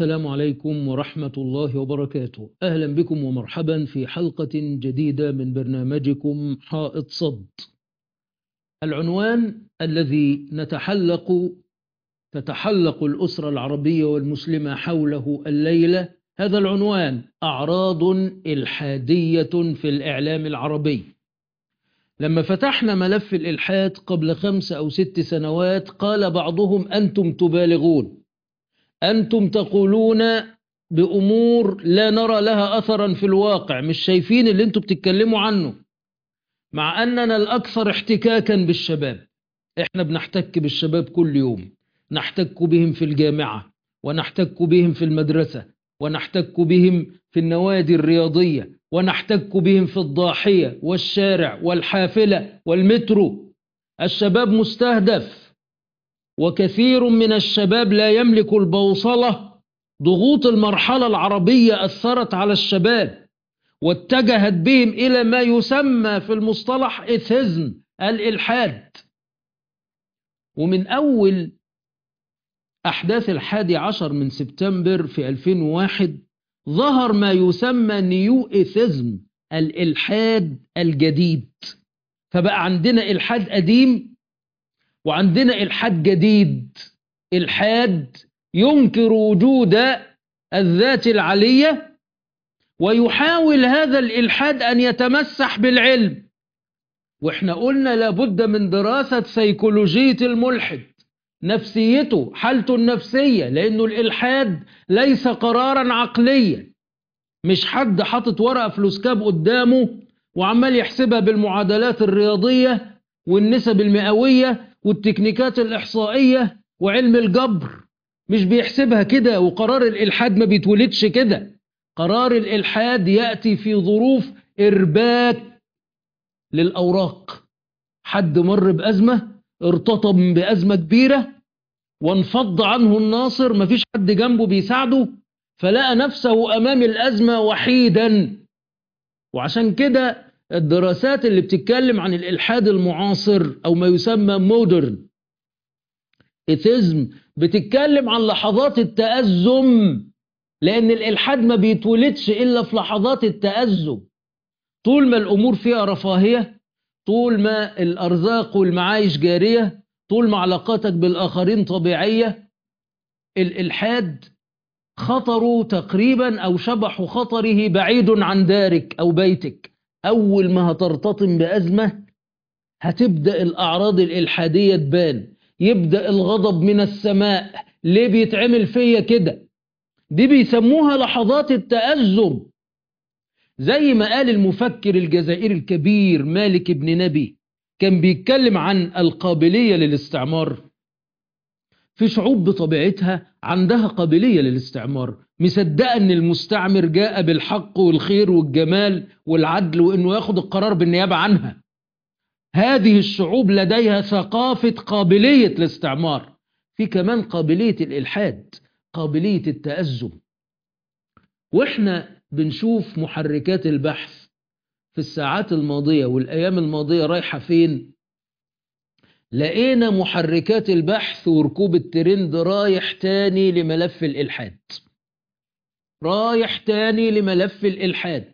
السلام عليكم ورحمة الله وبركاته. أهلا بكم ومرحبا في حلقة جديدة من برنامجكم حائط صد. العنوان الذي تتحلق الأسرة العربية والمسلمة حوله الليلة، هذا العنوان: أعراض إلحادية في الإعلام العربي. لما فتحنا ملف الإلحاد قبل 5 أو 6 سنوات قال بعضهم: أنتم تبالغون، أنتم تقولون بأمور لا نرى لها أثرا في الواقع، مش شايفين اللي أنتم بتتكلموا عنه. مع أننا الأكثر احتكاكا بالشباب، إحنا بنحتك بالشباب كل يوم، نحتك بهم في الجامعة، ونحتك بهم في المدرسة، ونحتك بهم في النوادي الرياضية، ونحتك بهم في الضاحية والشارع والحافلة والمترو. الشباب مستهدف، وكثير من الشباب لا يملك البوصلة. ضغوط المرحلة العربية أثرت على الشباب واتجهت بهم إلى ما يسمى في المصطلح إثيزم، الإلحاد. ومن أول أحداث 11 من سبتمبر في 2001 ظهر ما يسمى نيو إثيزم، الإلحاد الجديد. فبقى عندنا إلحاد قديم وعندنا إلحاد جديد. إلحاد ينكر وجود الذات العلية، ويحاول هذا الإلحاد أن يتمسح بالعلم. وإحنا قلنا لابد من دراسة سيكولوجية الملحد، نفسيته، حالته النفسية، لأنه الإلحاد ليس قرارا عقليا، مش حد حاطط ورقة فلوسكاب قدامه وعمال يحسبها بالمعادلات الرياضية والنسب المئوية والتكنيكات الإحصائية وعلم الجبر. مش بيحسبها كده، وقرار الإلحاد ما بيتولدش كده. قرار الإلحاد يأتي في ظروف إرباك للأوراق. حد مر بأزمة، ارتطم بأزمة كبيرة وانفض عنه الناصر، مفيش حد جنبه بيساعده، فلقى نفسه أمام الأزمة وحيدا. وعشان كده الدراسات اللي بتتكلم عن الإلحاد المعاصر أو ما يسمى مودرن إثيزم بتتكلم عن لحظات التأزم، لأن الإلحاد ما بيتولدش إلا في لحظات التأزم. طول ما الأمور فيها رفاهية، طول ما الأرزاق والمعايش جارية، طول ما علاقاتك بالآخرين طبيعية، الإلحاد خطره تقريبا أو شبح خطره بعيد عن دارك أو بيتك. أول ما هترتطم بأزمة هتبدأ الأعراض الإلحادية تبان، يبدأ الغضب من السماء. ليه بيتعمل فيا كده؟ دي بيسموها لحظات التأزم. زي ما قال المفكر الجزائري الكبير مالك بن نبي، كان بيتكلم عن القابلية للاستعمار. في شعوب بطبيعتها عندها قابلية للاستعمار، مصدقة ان المستعمر جاء بالحق والخير والجمال والعدل، وانه ياخد القرار بالنيابة عنها. هذه الشعوب لديها ثقافة قابلية الاستعمار. في كمان قابلية الإلحاد، قابلية التأزم. واحنا بنشوف محركات البحث في الساعات الماضية والأيام الماضية رايحة فين، لقينا محركات البحث وركوب الترند رايح تاني لملف الإلحاد، رايح تاني لملف الإلحاد.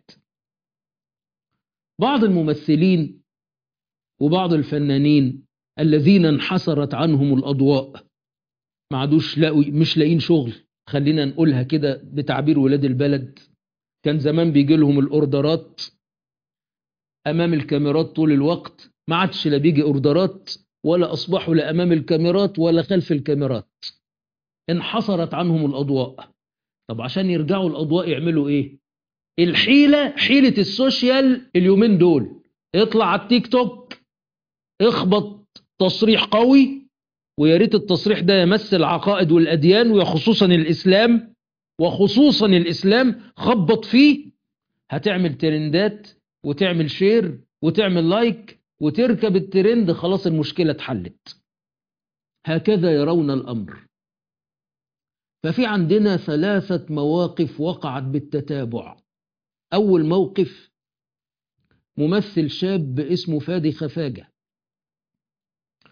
بعض الممثلين وبعض الفنانين الذين انحسرت عنهم الأضواء ما عادوش مش لاقين شغل، خلينا نقولها كده بتعبير ولاد البلد. كان زمان بيجي لهم الأوردرات أمام الكاميرات طول الوقت، ما عادش لا بيجي أوردرات ولا أصبحوا لا أمام الكاميرات ولا خلف الكاميرات. انحصرت عنهم الأضواء. طب عشان يرجعوا الأضواء يعملوا إيه؟ الحيلة، حيلة السوشيال اليومين دول. اطلع على التيك توك، اخبط تصريح قوي، ويا ريت التصريح ده يمس العقائد والأديان وخصوصا الإسلام، وخصوصا الإسلام، خبط فيه، هتعمل ترندات وتعمل شير وتعمل لايك وتركب الترند، خلاص المشكلة اتحلت. هكذا يرون الأمر. ففي عندنا 3 مواقف وقعت بالتتابع. أول موقف، ممثل شاب اسمه فادي خفاجة،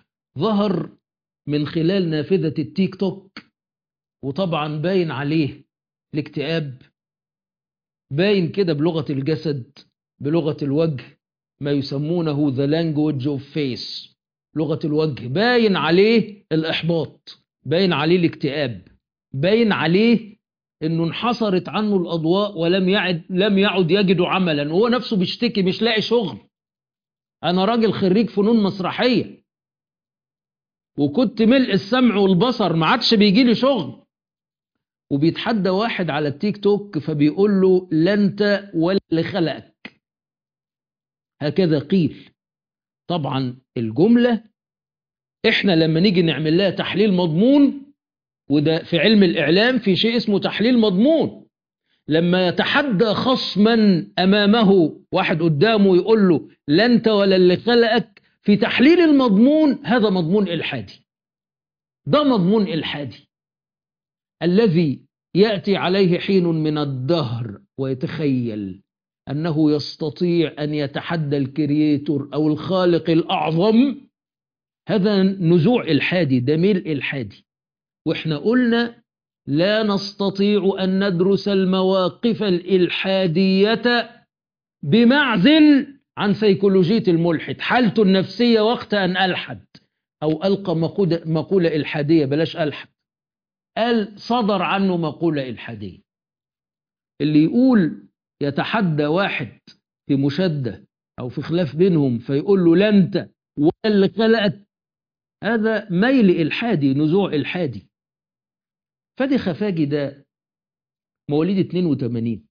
ظهر من خلال نافذة التيك توك، وطبعا باين عليه الاكتئاب باين كده بلغة الجسد، بلغة الوجه، ما يسمونه the language of face، لغة الوجه باين عليه الإحباط، باين عليه الاكتئاب، باين عليه انه انحصرت عنه الأضواء لم يعد يجد عملا، وهو نفسه بيشتكي مش لاقي شغل. أنا راجل خريج فنون مسرحية وكنت ملء السمع والبصر، ما عادش بيجي لي شغل. وبيتحدى واحد على التيك توك فبيقول له لا انت ولا اللي خلقك، هكذا قيل. طبعا الجملة احنا لما نيجي نعمل لها تحليل مضمون، وده في علم الإعلام في شيء اسمه تحليل مضمون، لما يتحدى خصما أمامه واحد قدامه يقول له لا انت ولا اللي خلقك، في تحليل المضمون هذا مضمون إلحادي. ده مضمون إلحادي الذي يأتي عليه حين من الدهر ويتخيل أنه يستطيع أن يتحدى الكرييتور أو الخالق الأعظم. هذا نزوع إلحادي، ده ميل إلحادي. وإحنا قلنا لا نستطيع أن ندرس المواقف الإلحادية بمعزل عن سيكولوجية الملحد، حالته النفسية وقت أن ألحد أو ألقى مقولة إلحادية، بلاش ألحد، قال صدر عنه مقولة إلحادية. اللي يقول يتحدى واحد في مشادة أو في خلاف بينهم فيقول له لا أنت ولا اللي خلقك، هذا ميل إلحادي، نزوع إلحادي. فادي خفاجي ده مواليد 82.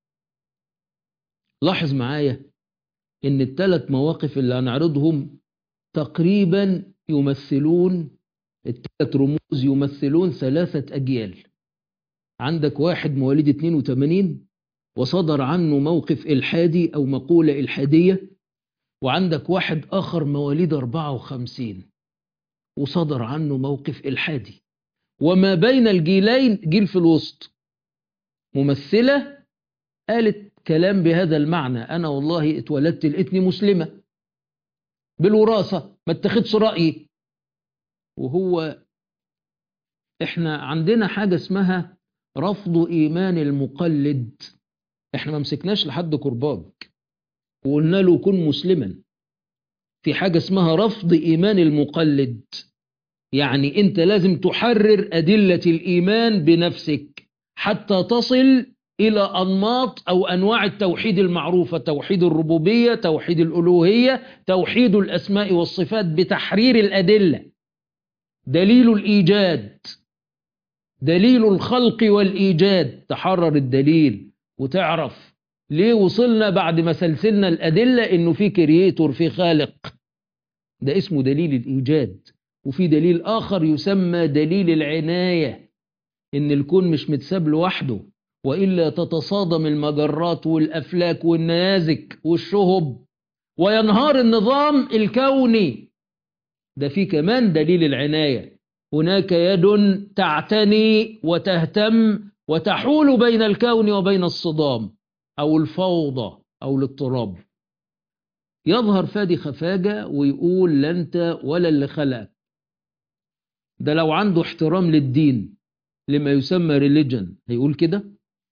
لاحظ معايا إن الثلاث مواقف اللي هنعرضهم تقريبا يمثلون، الثلاث رموز يمثلون 3 أجيال. عندك واحد مواليد 82 وصدر عنه موقف إلحادي أو مقولة إلحادية، وعندك واحد آخر مواليد 54 وصدر عنه موقف إلحادي، وما بين الجيلين جيل في الوسط. ممثلة قالت كلام بهذا المعنى: أنا والله اتولدت لقيتني مسلمة بالوراثة، ما اتخذش رأيي. وهو احنا عندنا حاجة اسمها رفض إيمان المقلد. احنا ما مسكناش لحد كرباج وقلنا له كن مسلما. في حاجة اسمها رفض إيمان المقلد، يعني انت لازم تحرر أدلة الإيمان بنفسك حتى تصل إلى أنماط أو أنواع التوحيد المعروفة: توحيد الربوبية، توحيد الألوهية، توحيد الأسماء والصفات، بتحرير الأدلة. دليل الإيجاد، دليل الخلق والإيجاد، تحرر الدليل وتعرف ليه وصلنا بعد ما سلسلنا الأدلة إنه في كرييتور، في خالق. ده اسمه دليل الإيجاد. وفي دليل آخر يسمى دليل العناية، إن الكون مش متساب لوحده، وإلا تتصادم المجرات والأفلاك والنيازك والشهب وينهار النظام الكوني. ده في كمان دليل العناية، هناك يد تعتني وتهتم وتحول بين الكون وبين الصدام أو الفوضى أو الاضطراب. يظهر فادي خفاجة ويقول لا أنت ولا اللي خلقك. ده لو عنده احترام للدين، لما يسمى religion، هيقول كده؟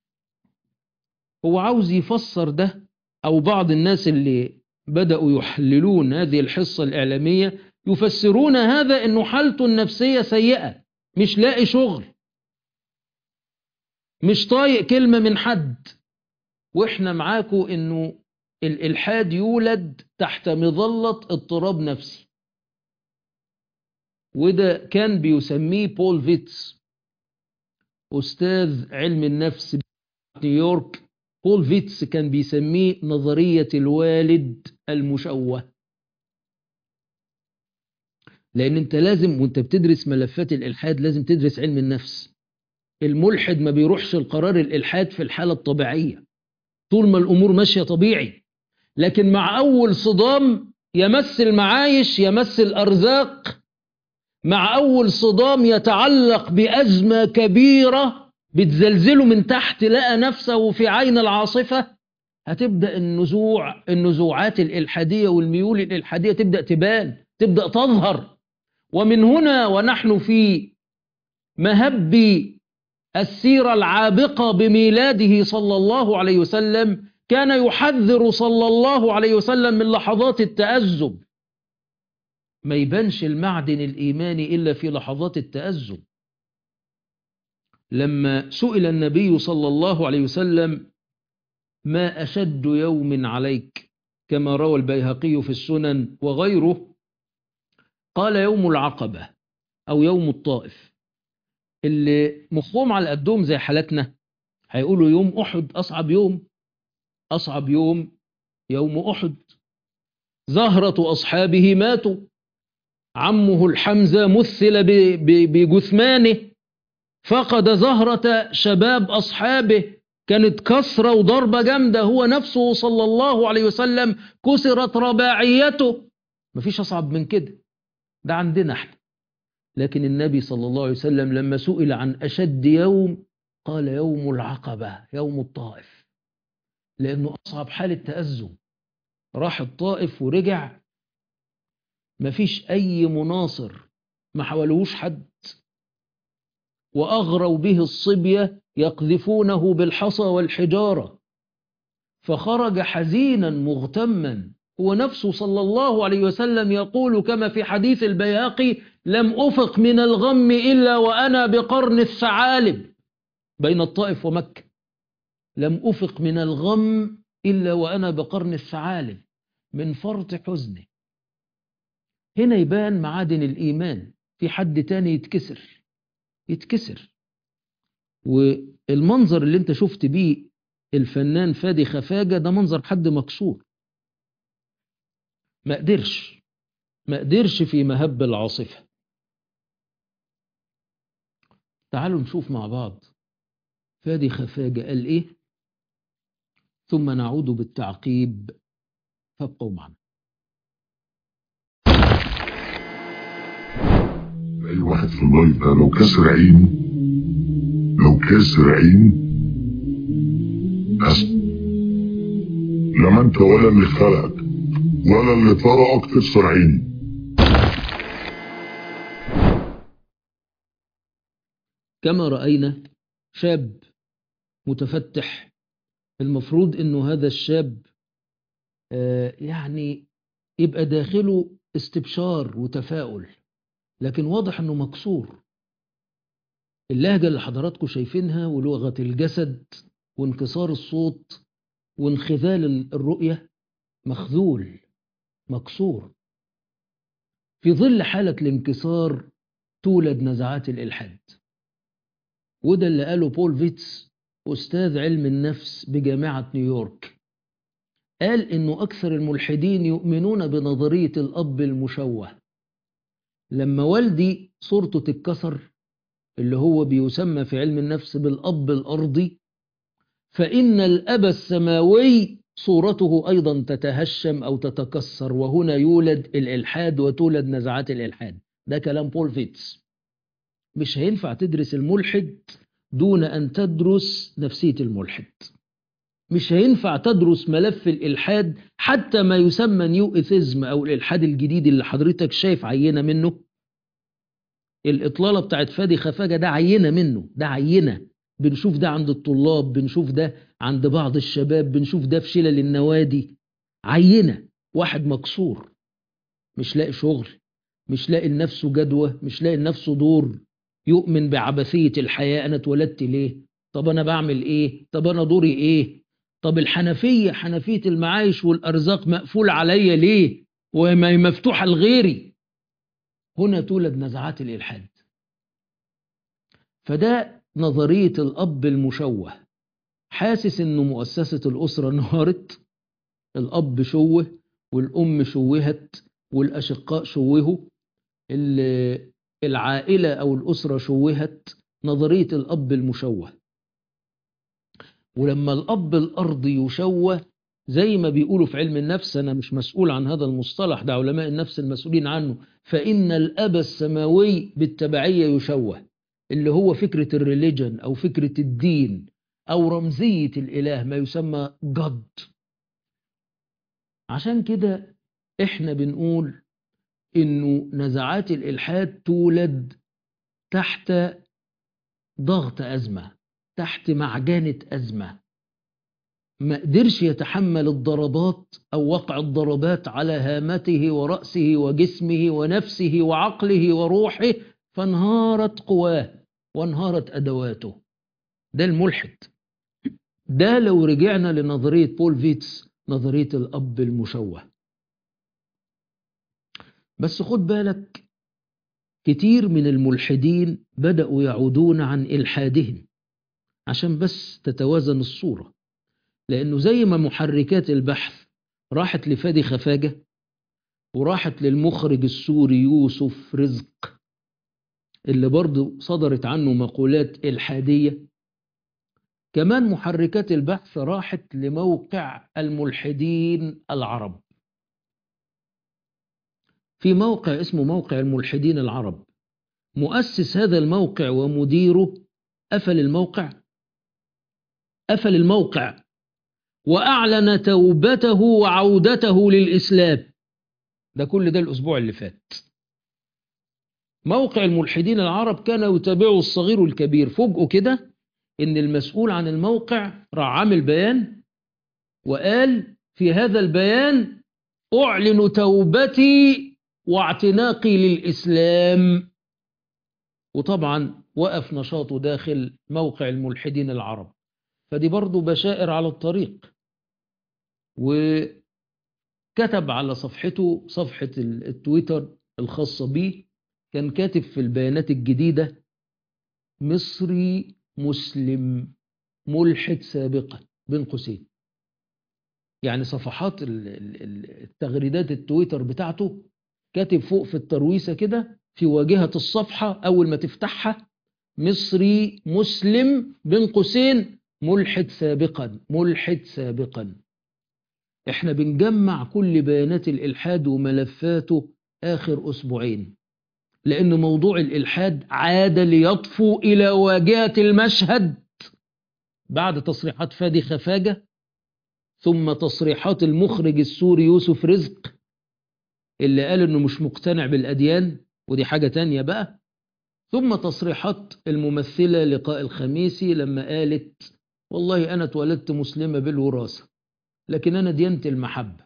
هو عاوز يفسر ده، أو بعض الناس اللي بدأوا يحللون هذه الحصة الإعلامية يفسرون هذا إنه حالته النفسية سيئة، مش لاقي شغل، مش طايق كلمة من حد. وإحنا معاكم إنه الإلحاد يولد تحت مظلة اضطراب نفسي، وده كان بيسميه بول فيتس، أستاذ علم النفس نيويورك. بول فيتس كان بيسميه نظرية الوالد المشوه. لأن أنت لازم وأنت بتدرس ملفات الإلحاد لازم تدرس علم النفس. الملحد ما بيروحش القرار الإلحاد في الحالة الطبيعية طول ما الأمور ماشية طبيعي، لكن مع أول صدام يمس المعايش، يمس الأرزاق، مع أول صدام يتعلق بأزمة كبيرة بتزلزله من تحت، لقى نفسه في عين العاصفة، هتبدأ النزوعات الإلحادية والميول الإلحادية تبدأ تبان، تبدأ تظهر. ومن هنا ونحن في مهب السيرة العابقة بميلاده صلى الله عليه وسلم كان يحذر صلى الله عليه وسلم من لحظات التأذب. ما يبانش المعدن الإيماني إلا في لحظات التأذب. لما سئل النبي صلى الله عليه وسلم: ما أشد يوم عليك؟ كما روى البيهقي في السنن وغيره، قال: يوم العقبة أو يوم الطائف. اللي مخهم على قدهم زي حالتنا هيقولوا يوم أحد أصعب يوم. أصعب يوم يوم أحد. زهرة أصحابه ماتوا، عمه الحمزة مثل بجثمانه، فقد زهرة شباب أصحابه، كانت كسرة وضربة جامدة، هو نفسه صلى الله عليه وسلم كسرت رباعيته. مفيش أصعب من كده، ده عندنا احنا. لكن النبي صلى الله عليه وسلم لما سئل عن أشد يوم قال: يوم العقبة، يوم الطائف، لأنه أصعب حالة تأذب. راح الطائف ورجع، مفيش أي مناصر، ما حولوش حد، وأغروا به الصبية يقذفونه بالحصى والحجارة، فخرج حزينا مغتما. هو نفسه صلى الله عليه وسلم يقول كما في حديث البيهقي: لم أفق من الغم إلا وأنا بقرن الثعالب، بين الطائف ومكة. لم أفق من الغم إلا وأنا بقرن الثعالب، من فرط حزنه. هنا يبان معادن الإيمان. في حد تاني يتكسر. والمنظر اللي انت شفت بيه الفنان فادي خفاجة ده منظر حد مكسور، ما قدرش في مهب العاصفة. تعالوا نشوف مع بعض فادي خفاجة قال ايه، ثم نعود بالتعقيب، فابقوا معنا. اي واحد في اللايف ده لو كسر عين اسف، لما انت ولا اللي خلقك ولا اللي طرقك تكسر عيني. كما رأينا شاب متفتح، المفروض انه هذا الشاب يعني يبقى داخله استبشار وتفاؤل، لكن واضح انه مكسور. اللهجة اللي حضراتكم شايفينها ولغة الجسد وانكسار الصوت وانخذال الرؤية، مخذول، مكسور. في ظل حالة الانكسار تولد نزعات الإلحاد، وده اللي قاله بول فيتس أستاذ علم النفس بجامعة نيويورك. قال إنه أكثر الملحدين يؤمنون بنظرية الأب المشوه. لما والدي صورته تتكسر، اللي هو بيسمى في علم النفس بالأب الأرضي، فإن الأب السماوي صورته أيضا تتهشم أو تتكسر، وهنا يولد الإلحاد وتولد نزعات الإلحاد. ده كلام بول فيتس. مش هينفع تدرس الملحد دون أن تدرس نفسية الملحد. مش هينفع تدرس ملف الإلحاد، حتى ما يسمى نيو إيثيزم أو الإلحاد الجديد اللي حضرتك شايف عينة منه. الإطلالة بتاعت فادي خفاجة ده عينة منه، ده عينة. بنشوف ده عند الطلاب، بنشوف ده عند بعض الشباب، بنشوف ده في شلل النوادي. عينة واحد مكسور، مش لاقي شغل، مش لاقي لنفسه جدوى، مش لاقي لنفسه دور، يؤمن بعبثية الحياة. أنا اتولدت ليه؟ طب أنا بعمل إيه؟ طب أنا دوري إيه؟ طب الحنفية، حنفية المعايش والأرزاق مقفول عليا ليه وما مفتوحة لغيري؟ هنا تولد نزعات الإلحاد. فده نظرية الأب المشوه، حاسس إنه مؤسسة الأسرة انهارت، الأب شوه والأم شوهت والأشقاء شوهوا، العائلة أو الأسرة شوهت. نظرية الأب المشوه. ولما الأب الأرضي يشوه، زي ما بيقولوا في علم النفس، أنا مش مسؤول عن هذا المصطلح، ده علماء النفس المسؤولين عنه، فإن الأب السماوي بالتبعية يشوه، اللي هو فكرة الريليجن أو فكرة الدين أو رمزية الإله، ما يسمى God. عشان كده إحنا بنقول إنه نزعات الإلحاد تولد تحت ضغط أزمة، تحت معجنة أزمة، ما قدرش يتحمل الضربات أو وقع الضربات على هامته ورأسه وجسمه ونفسه وعقله وروحه، فانهارت قواه وانهارت أدواته. ده الملحد. ده لو رجعنا لنظرية بول فيتس، نظرية الأب المشوه. بس خد بالك، كتير من الملحدين بدأوا يعودون عن إلحادهم، عشان بس تتوازن الصورة. لأنه زي ما محركات البحث راحت لفادي خفاجة، وراحت للمخرج السوري يوسف رزق اللي برضو صدرت عنه مقولات إلحادية، كمان محركات البحث راحت لموقع الملحدين العرب. في موقع اسمه موقع الملحدين العرب، مؤسس هذا الموقع ومديره قفل الموقع وأعلن توبته وعودته للإسلام. ده كل ده الأسبوع اللي فات. موقع الملحدين العرب كان يتابعه الصغير والكبير، فوجئوا كده إن المسؤول عن الموقع راح عامل بيان وقال في هذا البيان: أعلن توبتي واعتناقي للإسلام. وطبعا وقف نشاطه داخل موقع الملحدين العرب. فدي برضو بشائر على الطريق. وكتب على صفحته، صفحة التويتر الخاصة به، كان كاتب في البيانات الجديدة: مصري مسلم ملحد سابقا بين قوسين. يعني صفحات التغريدات التويتر بتاعته كاتب فوق في الترويسة كده في واجهة الصفحة أول ما تفتحها: مصري مسلم بين قوسين ملحد سابقا، ملحد سابقا. احنا بنجمع كل بيانات الإلحاد وملفاته آخر أسبوعين، لأن موضوع الإلحاد عاد ليطفو إلى واجهة المشهد بعد تصريحات فادي خفاجة، ثم تصريحات المخرج السوري يوسف رزق اللي قال إنه مش مقتنع بالأديان، ودي حاجة تانية بقى، ثم تصريحات الممثلة لقاء الخميسي لما قالت: والله أنا اتولدت مسلمة بالوراثة، لكن أنا ديانتي المحبة.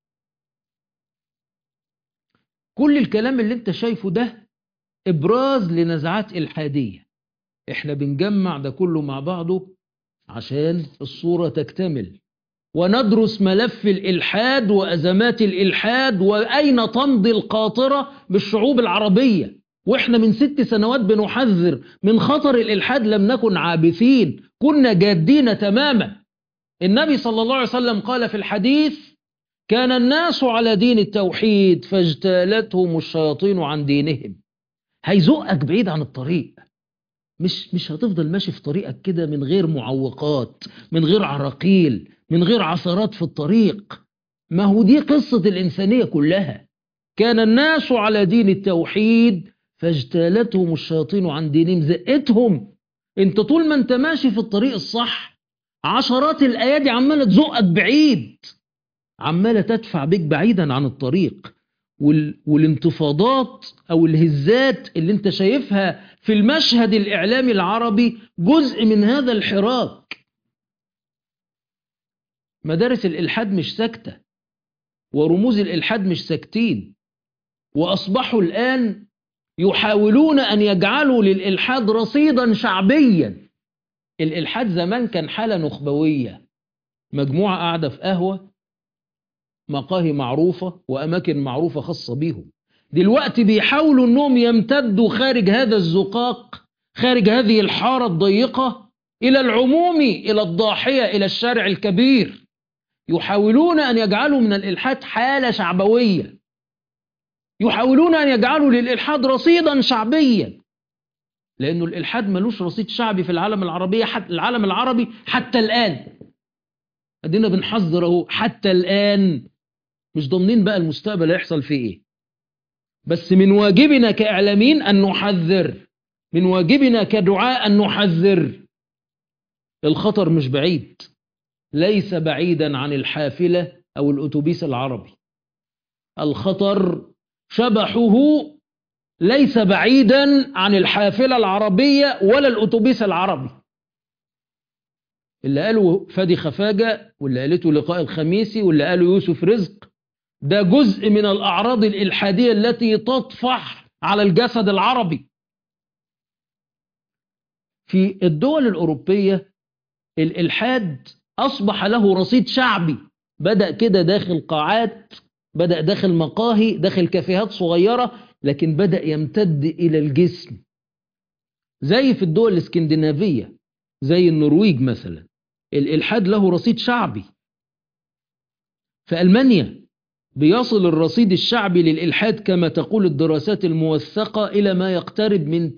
كل الكلام اللي انت شايفه ده إبراز لنزعات إلحادية. احنا بنجمع ده كله مع بعضه عشان الصورة تكتمل، وندرس ملف الإلحاد وأزمات الإلحاد وأين تمضي القاطرة بالشعوب العربية. وإحنا من 6 سنوات بنحذر من خطر الإلحاد، لم نكن عابثين، كنا جادين تماما. النبي صلى الله عليه وسلم قال في الحديث: كان الناس على دين التوحيد فاجتالتهم الشياطين عن دينهم. هيزقك بعيد عن الطريق، مش هتفضل ماشي في طريقك كده من غير معوقات، من غير عراقيل، من غير عثرات في الطريق. ما هو دي قصة الإنسانية كلها. كان الناس على دين التوحيد فاجتالتهم الشياطين عن دينهم، زقتهم. انت طول ما انت ماشي في الطريق الصح، عشرات الأيادي عمالة تزقك بعيد، عمالة تدفع بك بعيدا عن الطريق. والانتفاضات أو الهزات اللي انت شايفها في المشهد الإعلامي العربي جزء من هذا الحراك. مدارس الإلحاد مش ساكتة، ورموز الإلحاد مش ساكتين، وأصبحوا الآن يحاولون أن يجعلوا للإلحاد رصيدا شعبيا. الإلحاد زمان كان حالة نخبوية، مجموعة قاعدة في قهوة، مقاهي معروفة وأماكن معروفة خاصة بيهم. دلوقتي بيحاولوا أنهم يمتدوا خارج هذا الزقاق، خارج هذه الحارة الضيقة، إلى العمومي، إلى الضاحية، إلى الشارع الكبير. يحاولون أن يجعلوا من الإلحاد حالة شعبوية، يحاولون أن يجعلوا للإلحاد رصيدا شعبيا، لأنه الإلحاد ملوش رصيد شعبي في العالم العربي حتى الآن. أدينا بنحذره حتى الآن، مش ضامنين بقى المستقبل هيحصل فيه إيه. بس من واجبنا كإعلاميين أن نحذر، من واجبنا كدعاء أن نحذر. الخطر مش بعيد، ليس بعيدا عن الحافلة أو الأتوبيس العربي. الخطر شبحه ليس بعيدا عن الحافلة العربية ولا الأتوبيس العربي. اللي قاله فادي خفاجة واللي قالته لقاء الخميسي واللي قاله يوسف رزق ده جزء من الأعراض الإلحادية التي تطفح على الجسد العربي. في الدول الأوروبية الإلحاد أصبح له رصيد شعبي، بدأ كده داخل قاعات، بدأ داخل مقاهي، داخل كافيهات صغيرة، لكن بدأ يمتد إلى الجسم. زي في الدول الاسكندنافية زي النرويج مثلا، الإلحاد له رصيد شعبي. في ألمانيا بيصل الرصيد الشعبي للإلحاد كما تقول الدراسات الموثقة إلى ما يقترب من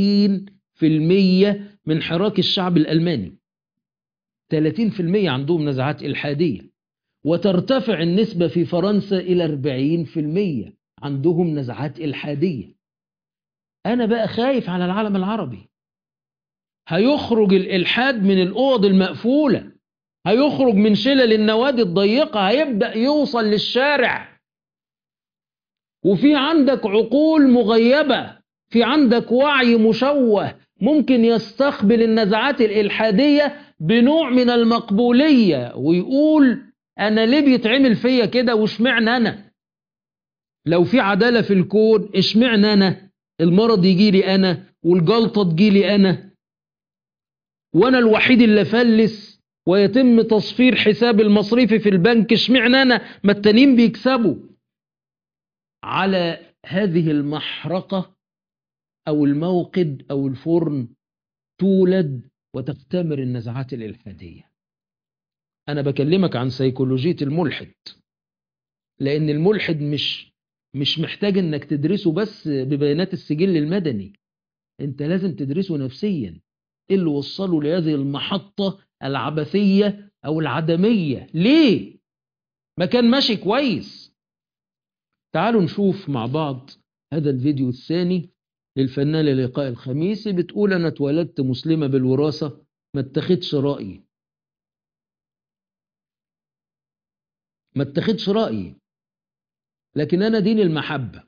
30% من حراك الشعب الألماني. 30% عندهم نزعات إلحادية. وترتفع النسبة في فرنسا إلى 40% عندهم نزعات إلحادية. أنا بقى خايف على العالم العربي. هيخرج الإلحاد من الأوض المقفولة، هيخرج من شلل النوادي الضيقة، هيبدأ يوصل للشارع. وفي عندك عقول مغيبة، في عندك وعي مشوه ممكن يستقبل النزعات الإلحادية بنوع من المقبولية ويقول أنا ليه بيتعمل فيا كده واشمعنى أنا؟ لو في عدالة في الكون اشمعنى أنا؟ المرض يجي لي أنا والجلطة تجي لي أنا، وأنا الوحيد اللي فلس ويتم تصفير حساب المصرفي في البنك، اشمعنى أنا؟ ما التانيين بيكسبوا. على هذه المحرقة أو الموقد أو الفرن تولد وتختمر النزعات الإلحادية. أنا بكلمك عن سيكولوجية الملحد، لأن الملحد مش محتاج أنك تدرسه بس ببيانات السجل المدني، أنت لازم تدرسه نفسيا. إيه اللي وصله لهذه المحطة العبثية أو العدمية؟ ليه؟ ما كان ماشي كويس. تعالوا نشوف مع بعض هذا الفيديو الثاني للفنانة لقاء الخميسي، بتقول أنا اتولدت مسلمة بالوراثة، ما اتخدش رأيي. ما اتخدش رأيي، لكن أنا دين المحبة.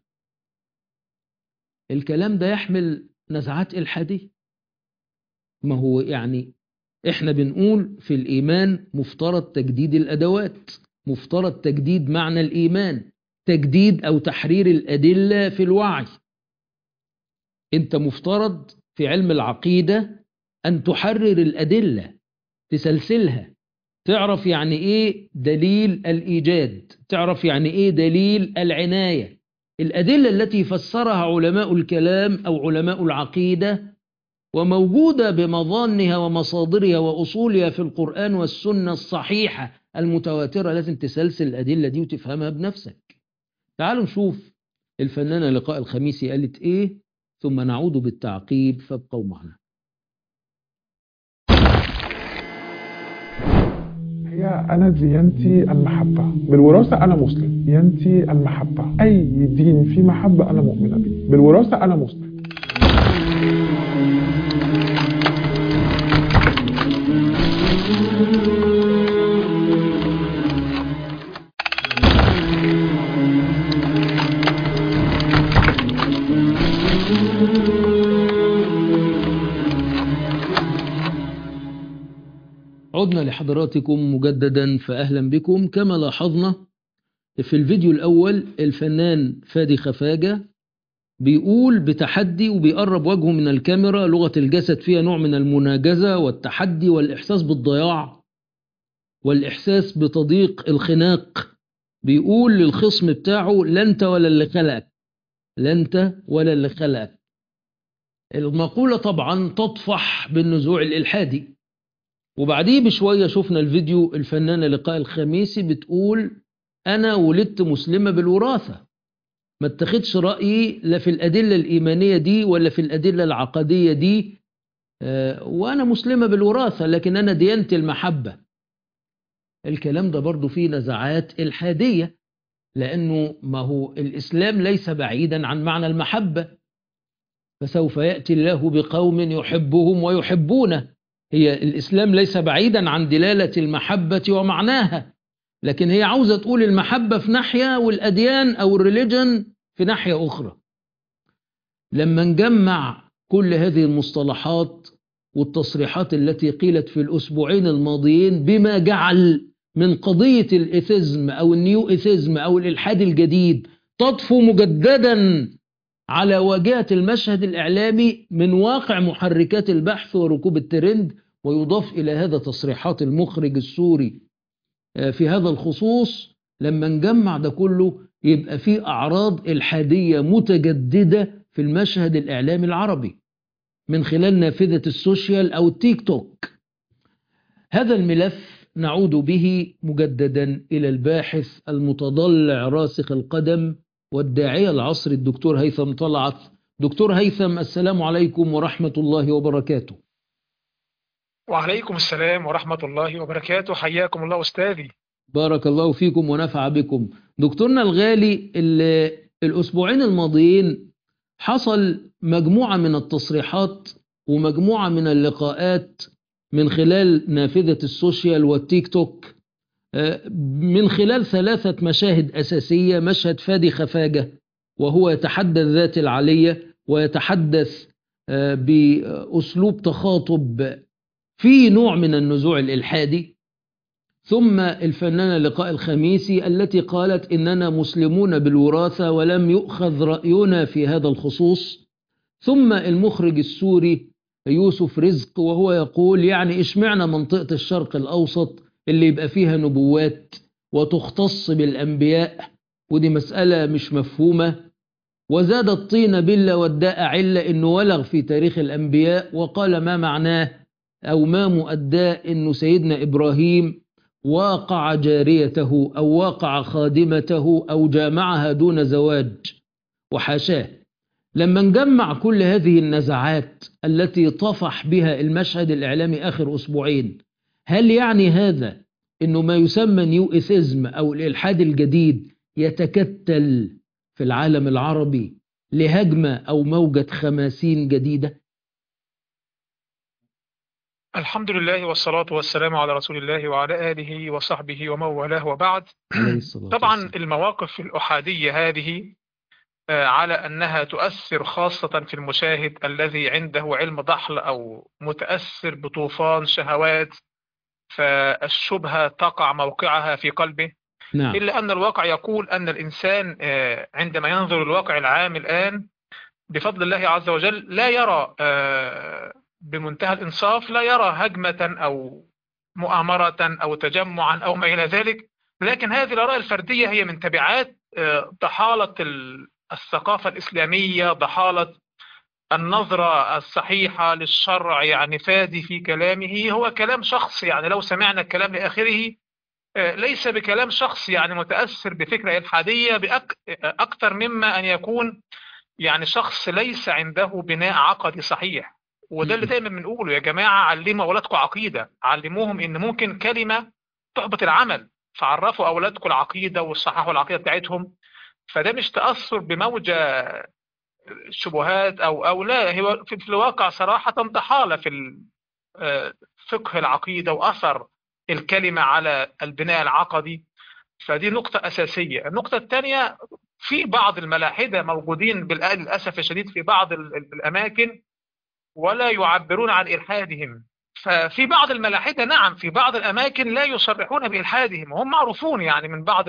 الكلام ده يحمل نزعات إلحادية. ما هو يعني إحنا بنقول في الإيمان مفترض تجديد الأدوات، مفترض تجديد معنى الإيمان، تجديد أو تحرير الأدلة في الوعي. أنت مفترض في علم العقيدة أن تحرر الأدلة، تسلسلها، تعرف يعني إيه دليل الإيجاد، تعرف يعني إيه دليل العناية. الأدلة التي فسرها علماء الكلام أو علماء العقيدة وموجودة بمظانها ومصادرها وأصولها في القرآن والسنة الصحيحة المتواترة، لازم تسلسل الأدلة دي وتفهمها بنفسك. تعالوا نشوف الفنانة لقاء الخميسي قالت إيه، ثم نعود بالتعقيب، فابقوا معنا. هي أنا ديانتي المحبة بالوراثة، أنا مسلم. ديانتي المحبة، أي دين فيه محبة أنا مؤمنة به. بالوراثة أنا مسلم. عدنا لحضراتكم مجددا، فأهلا بكم. كما لاحظنا في الفيديو الأول الفنان فادي خفاجة بيقول بتحدي وبيقرب وجهه من الكاميرا، لغة الجسد فيها نوع من المناجزة والتحدي والإحساس بالضياع والإحساس بتضييق الخناق. بيقول للخصم بتاعه لا أنت ولا اللي خلقك، لا أنت ولا اللي خلقك. المقولة طبعا تطفح بالنزوع الإلحادي. وبعديه بشوية شفنا الفيديو الفنانة لقاء الخميسي بتقول أنا ولدت مسلمة بالوراثة، ما اتخدش رأيي لا في الأدلة الإيمانية دي ولا في الأدلة العقدية دي، وأنا مسلمة بالوراثة لكن أنا ديانتي المحبة. الكلام ده برضو فيه نزعات إلحادية، لأنه ما هو الإسلام ليس بعيدا عن معنى المحبة. فسوف يأتي الله بقوم يحبهم ويحبونه. هي الإسلام ليس بعيدا عن دلالة المحبة ومعناها، لكن هي عاوزة تقول المحبة في ناحية والأديان أو الريليجن في ناحية أخرى. لما نجمع كل هذه المصطلحات والتصريحات التي قيلت في الأسبوعين الماضيين بما جعل من قضية الإيثيزم أو النيو إيثيزم أو الإلحاد الجديد تطفو مجددا على واجهة المشهد الإعلامي من واقع محركات البحث وركوب الترند، ويضاف إلى هذا تصريحات المخرج السوري في هذا الخصوص، لما نجمع ده كله يبقى في أعراض إلحادية متجددة في المشهد الإعلامي العربي من خلال نافذة السوشيال أو التيك توك. هذا الملف نعود به مجددا إلى الباحث المتضلع راسخ القدم والداعية العصر الدكتور هيثم طلعت. دكتور هيثم، السلام عليكم ورحمة الله وبركاته. وعليكم السلام ورحمة الله وبركاته، حياكم الله أستاذي. بارك الله فيكم ونفع بكم. دكتورنا الغالي، الأسبوعين الماضيين حصل مجموعة من التصريحات ومجموعة من اللقاءات من خلال نافذة السوشيال والتيك توك، من خلال 3 مشاهد أساسية. مشهد فادي خفاجة وهو يتحدث ذات العلية ويتحدث بأسلوب تخاطب في نوع من النزوع الإلحادي، ثم الفنانة لقاء الخميسي التي قالت إننا مسلمون بالوراثة ولم يؤخذ رأينا في هذا الخصوص، ثم المخرج السوري يوسف رزق وهو يقول يعني اشمعنا منطقة الشرق الأوسط اللي يبقى فيها نبوات وتختص بالأنبياء، ودي مسألة مش مفهومة. وزاد الطين بلة والداء علة إنه ولغ في تاريخ الأنبياء، وقال ما معناه أو ما مؤداه إنه سيدنا إبراهيم واقع جاريته أو واقع خادمته أو جامعها دون زواج، وحاشاه. لما نجمع كل هذه النزعات التي طفح بها المشهد الإعلامي آخر أسبوعين، هل يعني هذا إنه ما يسمى نيو إيثيزم أو الإلحاد الجديد يتكتل في العالم العربي لهجمة أو موجة خماسين جديدة؟ الحمد لله والصلاة والسلام على رسول الله وعلى آله وصحبه ومن والاه، وبعد. طبعا المواقف الأحادية هذه على أنها تؤثر خاصة في المشاهد الذي عنده علم ضحل أو متأثر بطوفان شهوات، فالشبهة تقع موقعها في قلبه. نعم. إلا أن الواقع يقول أن الإنسان عندما ينظر الواقع العام الآن بفضل الله عز وجل لا يرى بمنتهى الإنصاف، لا يرى هجمة أو مؤامرة أو تجمعا أو ما إلى ذلك، لكن هذه الآراء الفردية هي من تبعات ضحالة الثقافة الإسلامية، ضحالة النظرة الصحيحة للشرع. يعني فادي في كلامه هو كلام شخص، يعني لو سمعنا الكلام لآخره ليس بكلام شخص يعني متأثر بفكرة إلحادية أكثر مما أن يكون يعني شخص ليس عنده بناء عقدي صحيح. وده اللي دايما بنقوله، يا جماعة علموا أولادكم عقيدة، علموهم إن ممكن كلمة تحبط العمل، فعرفوا أولادكم العقيدة وصححوا العقيدة بتاعتهم. فده مش تأثر بموجة شبهات أو لا، هو في الواقع صراحة ضحالة في فقه العقيدة وأثر الكلمة على البناء العقدي. فدي نقطة أساسية. النقطة الثانية، في بعض الملاحدة موجودين للأسف الشديد في بعض الأماكن ولا يعبرون عن إلحادهم. ففي بعض الملاحدة نعم في بعض الأماكن لا يصرحون بإلحادهم، وهم معروفون يعني من بعض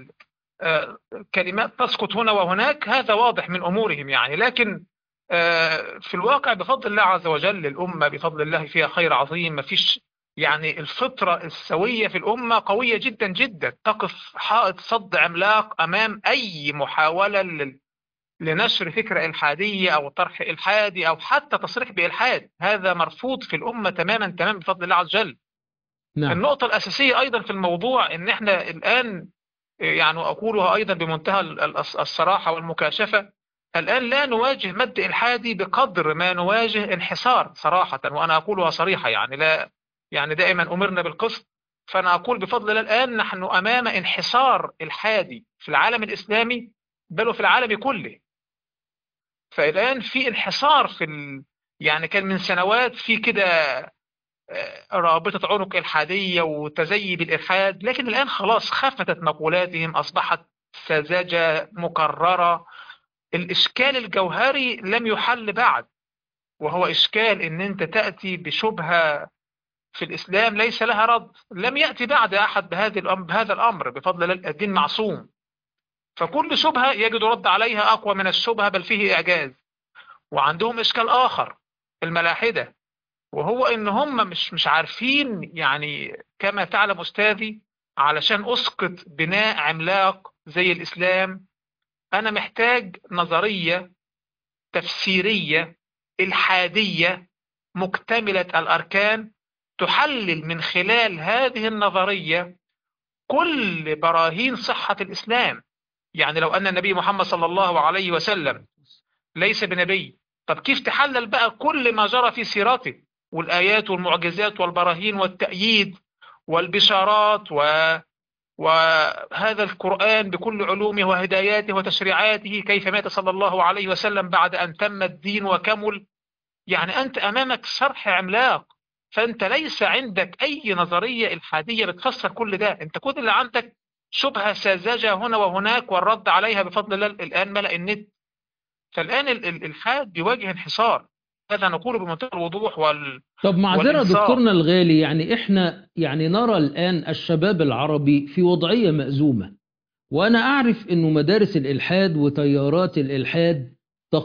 كلمات تسقط هنا وهناك، هذا واضح من أمورهم يعني. لكن في الواقع بفضل الله عز وجل الأمة بفضل الله فيها خير عظيم. ما فيش يعني الفطرة السوية في الأمة قوية جدا جدا، تقف حائط صد عملاق أمام أي محاولة لنشر فكرة إلحادية أو طرح إلحادي أو حتى تصريح بإلحاد. هذا مرفوض في الأمة تماما تماما بفضل الله عز وجل. نعم. النقطة الأساسية أيضا في الموضوع إن إحنا الآن يعني أقولها أيضا بمنتهى الصراحة والمكاشفة، الآن لا نواجه مد إلحادي بقدر ما نواجه انحسار صراحة، وأنا أقولها صريحة يعني لا يعني دائما أمرنا بالقسط. فأنا أقول بفضل الله الآن نحن أمام انحسار إلحادي في العالم الإسلامي بل وفي العالم كله. فالآن في انحسار يعني كان من سنوات في كده رابطة عنق إلحادية وتزيي بالإلحاد، لكن الآن خلاص خفتت مقولاتهم، أصبحت سذاجة مكررة. الإشكال الجوهري لم يحل بعد، وهو إشكال إن أنت تأتي بشبهة في الإسلام ليس لها رد. لم يأتي بعد أحد بهذا الأمر بفضل الله، الدين معصوم، فكل شبهة يجد رد عليها أقوى من الشبهة بل فيه إعجاز. وعندهم إشكال آخر الملاحدة، وهو إن هم مش عارفين، يعني كما تعلم أستاذي، علشان أسقط بناء عملاق زي الإسلام أنا محتاج نظرية تفسيرية إلحادية مكتملة الأركان تحلل من خلال هذه النظرية كل براهين صحة الإسلام. يعني لو أن النبي محمد صلى الله عليه وسلم ليس بنبي، طب كيف تحلل بقى كل ما جرى في سيرته والآيات والمعجزات والبراهين والتأييد والبشارات وهذا القرآن بكل علومه وهداياته وتشريعاته، كيف مات صلى الله عليه وسلم بعد أن تم الدين وكمل. يعني أنت أمامك شرح عملاق، فأنت ليس عندك أي نظرية إلحادية بتفسر كل ده، أنت كل اللي عندك شبهة ساذجة هنا وهناك والرد عليها بفضل الله الآن ملأ النت. فالآن الإلحاد بيواجه انحصار، هذا نقوله بمنتهى الوضوح طب معذرة والإنصاف. دكتورنا الغالي، يعني إحنا نرى الآن الشباب العربي في وضعية مأزومة، وأنا أعرف أنه مدارس الإلحاد وتيارات الإلحاد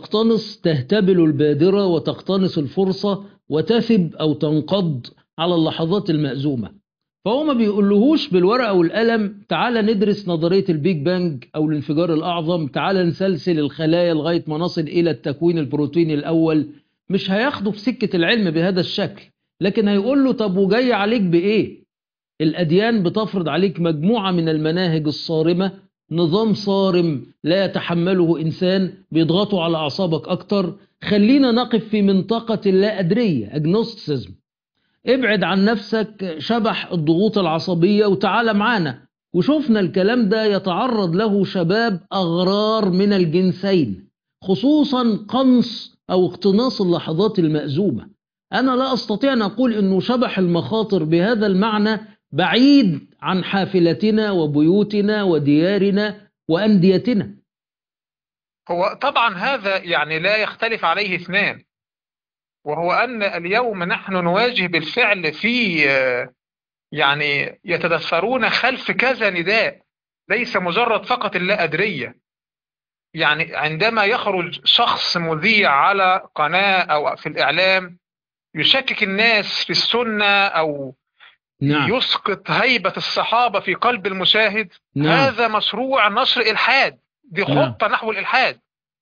تهتبل البادرة وتقتنص الفرصة وتثب أو تنقض على اللحظات المأزومة. فهو ما بيقولهوش بالورقة والقلم تعال ندرس نظرية البيج بانج أو الانفجار الأعظم، تعال نسلسل الخلايا لغاية ما نصل إلى التكوين البروتيني الأول. مش هياخده في سكة العلم بهذا الشكل، لكن هيقول له طب وجاي عليك بإيه؟ الأديان بتفرض عليك مجموعة من المناهج الصارمة، نظام صارم لا يتحمله إنسان، بيضغطوا على أعصابك أكتر. خلينا نقف في منطقة اللا أدرية، agnosticism. ابعد عن نفسك شبح الضغوط العصبية وتعال معانا. وشوفنا الكلام ده يتعرض له شباب أغرار من الجنسين، خصوصا قنص أو اقتناص اللحظات المأزومة. أنا لا أستطيع أن أقول أنه شبح المخاطر بهذا المعنى بعيد عن حافلتنا وبيوتنا وديارنا وأنديتنا. هو طبعا هذا يعني لا يختلف عليه اثنان، وهو أن اليوم نحن نواجه بالفعل في يعني يتدثرون خلف كذا نداء، ليس مجرد فقط اللا أدرية. يعني عندما يخرج شخص مذيع على قناة أو في الإعلام يشكك الناس في السنة أو نعم. يسقط هيبة الصحابة في قلب المشاهد، نعم. هذا مشروع نشر إلحاد، دي خطة نحو الإلحاد.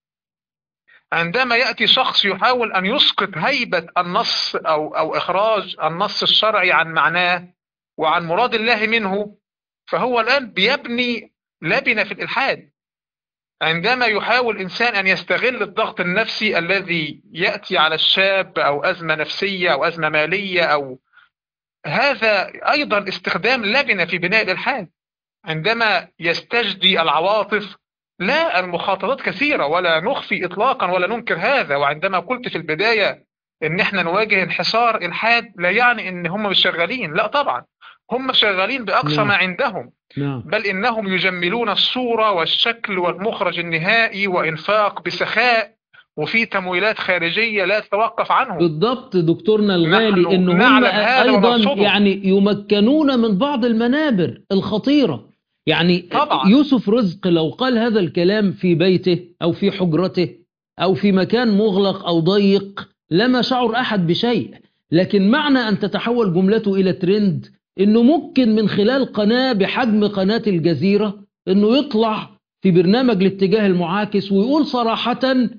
عندما يأتي شخص يحاول أن يسقط هيبة النص أو إخراج النص الشرعي عن معناه وعن مراد الله منه، فهو الآن بيبني لبنة في الإلحاد. عندما يحاول إنسان أن يستغل الضغط النفسي الذي يأتي على الشاب أو أزمة نفسية أو أزمة مالية، أو هذا أيضا استخدام لبنة في بناء الإلحاد. عندما يستجدي العواطف، لا، المخاطرات كثيرة ولا نخفي إطلاقا ولا ننكر هذا. وعندما قلت في البداية إن احنا نواجه انحصار إلحاد، لا يعني إن هم مش شغالين، لا طبعا هم شغالين بأقصى ما عندهم، بل إنهم يجملون الصورة والشكل والمخرج النهائي وإنفاق بسخاء وفي تمويلات خارجية لا تتوقف عنهم. بالضبط دكتورنا الغالي، إن هم أيضا يعني يمكنون من بعض المنابر الخطيرة. يعني طبعا يوسف رزق لو قال هذا الكلام في بيته أو في حجرته أو في مكان مغلق أو ضيق لما شعر أحد بشيء، لكن معنى أن تتحول جملته إلى ترند إنه ممكن من خلال قناة بحجم قناة الجزيرة إنه يطلع في برنامج الاتجاه المعاكس ويقول صراحة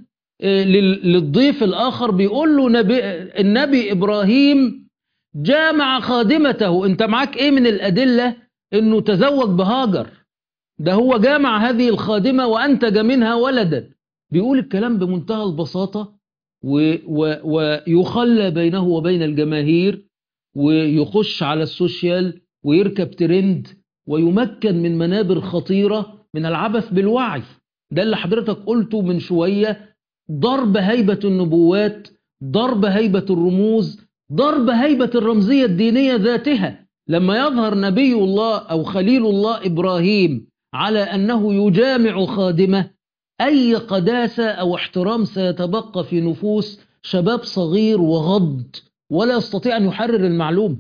للضيف الآخر، بيقول له النبي إبراهيم جامع خادمته. أنت معاك إيه من الأدلة إنه تزوج بهاجر؟ ده هو جامع هذه الخادمة وأنتج منها ولدا. بيقول الكلام بمنتهى البساطة ويخلى بينه وبين الجماهير ويخش على السوشيال ويركب ترند ويمكن من منابر خطيرة من العبث بالوعي. ده اللي حضرتك قلته من شوية، ضرب هيبة النبوات، ضرب هيبة الرموز، ضرب هيبة الرمزية الدينية ذاتها. لما يظهر نبي الله أو خليل الله إبراهيم على أنه يجامع خادمة، أي قداسة أو احترام سيتبقى في نفوس شباب صغير وغض ولا يستطيع أن يحرر المعلومة؟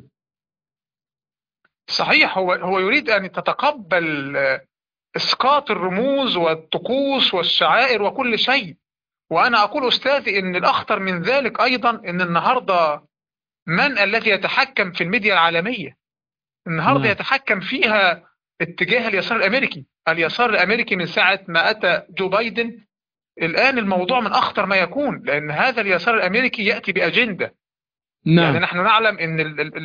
صحيح، هو يريد أن تتقبل إسقاط الرموز والطقوس والشعائر وكل شيء. وأنا أقول أستاذي إن الأخطر من ذلك أيضا إن النهاردة من الذي يتحكم في الميديا العالمية؟ النهاردة نعم. يتحكم فيها اتجاه اليسار الأمريكي. اليسار الأمريكي من ساعة ما أتى جو بايدن الآن الموضوع من أخطر ما يكون، لأن هذا اليسار الأمريكي يأتي بأجندة. يعني نعم. نحن نعلم أن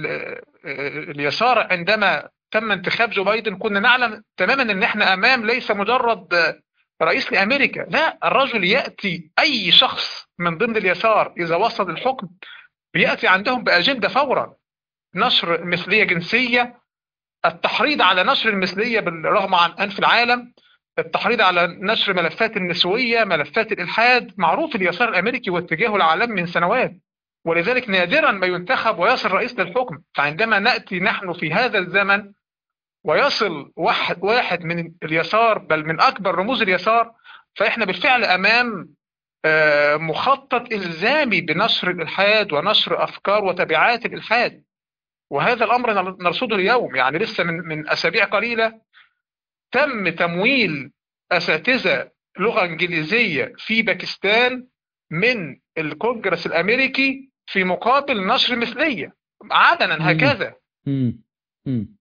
اليسار عندما تم انتخاب جو بايدن كنا نعلم تماما أن احنا أمام ليس مجرد رئيس لأمريكا، لا، الرجل يأتي أي شخص من ضمن اليسار إذا وصل الحكم بيأتي عندهم بأجندة فورا: نشر مثلية جنسية، التحريض على نشر المثلية بالرغم عن أنف العالم، التحريض على نشر ملفات النسوية، ملفات الإلحاد. معروف اليسار الأمريكي واتجاهه العالمي من سنوات، ولذلك نادرا ما ينتخب ويصل رئيس للحكم. فعندما نأتي نحن في هذا الزمن ويصل واحد من اليسار بل من أكبر رموز اليسار، فإحنا بالفعل أمام مخطط إلزامي بنشر الإلحاد ونشر أفكار وتبعات الإلحاد. وهذا الأمر نرصده اليوم. يعني لسه من أسابيع قليلة تم تمويل أساتذة لغة إنجليزية في باكستان من الكونجرس الأمريكي في مقابل نشر مثلية علنا هكذا. مم. مم.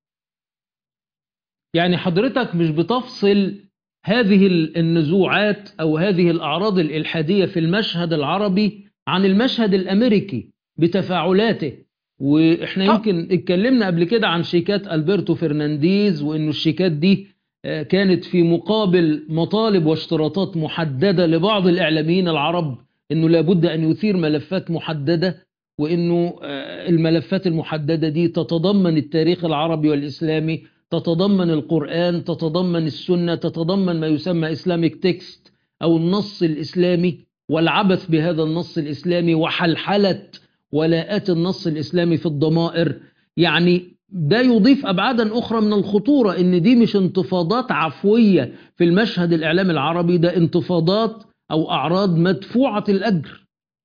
يعني حضرتك مش بتفصل هذه النزوعات أو هذه الأعراض الإلحادية في المشهد العربي عن المشهد الأمريكي بتفاعلاته. وإحنا يمكن اتكلمنا قبل كده عن شيكات ألبرتو فرنانديز، وإنه الشيكات دي كانت في مقابل مطالب واشتراطات محددة لبعض الإعلاميين العرب، إنه لابد أن يثير ملفات محددة، وإنه الملفات المحددة دي تتضمن التاريخ العربي والإسلامي، تتضمن القرآن، تتضمن السنة، تتضمن ما يسمى إسلاميك تكست أو النص الإسلامي، والعبث بهذا النص الإسلامي وحلحلة ولاءات النص الإسلامي في الضمائر. يعني ده يضيف أبعادا أخرى من الخطورة، إن دي مش انتفاضات عفوية في المشهد الإعلامي العربي، ده انتفاضات أو أعراض مدفوعة الأجر.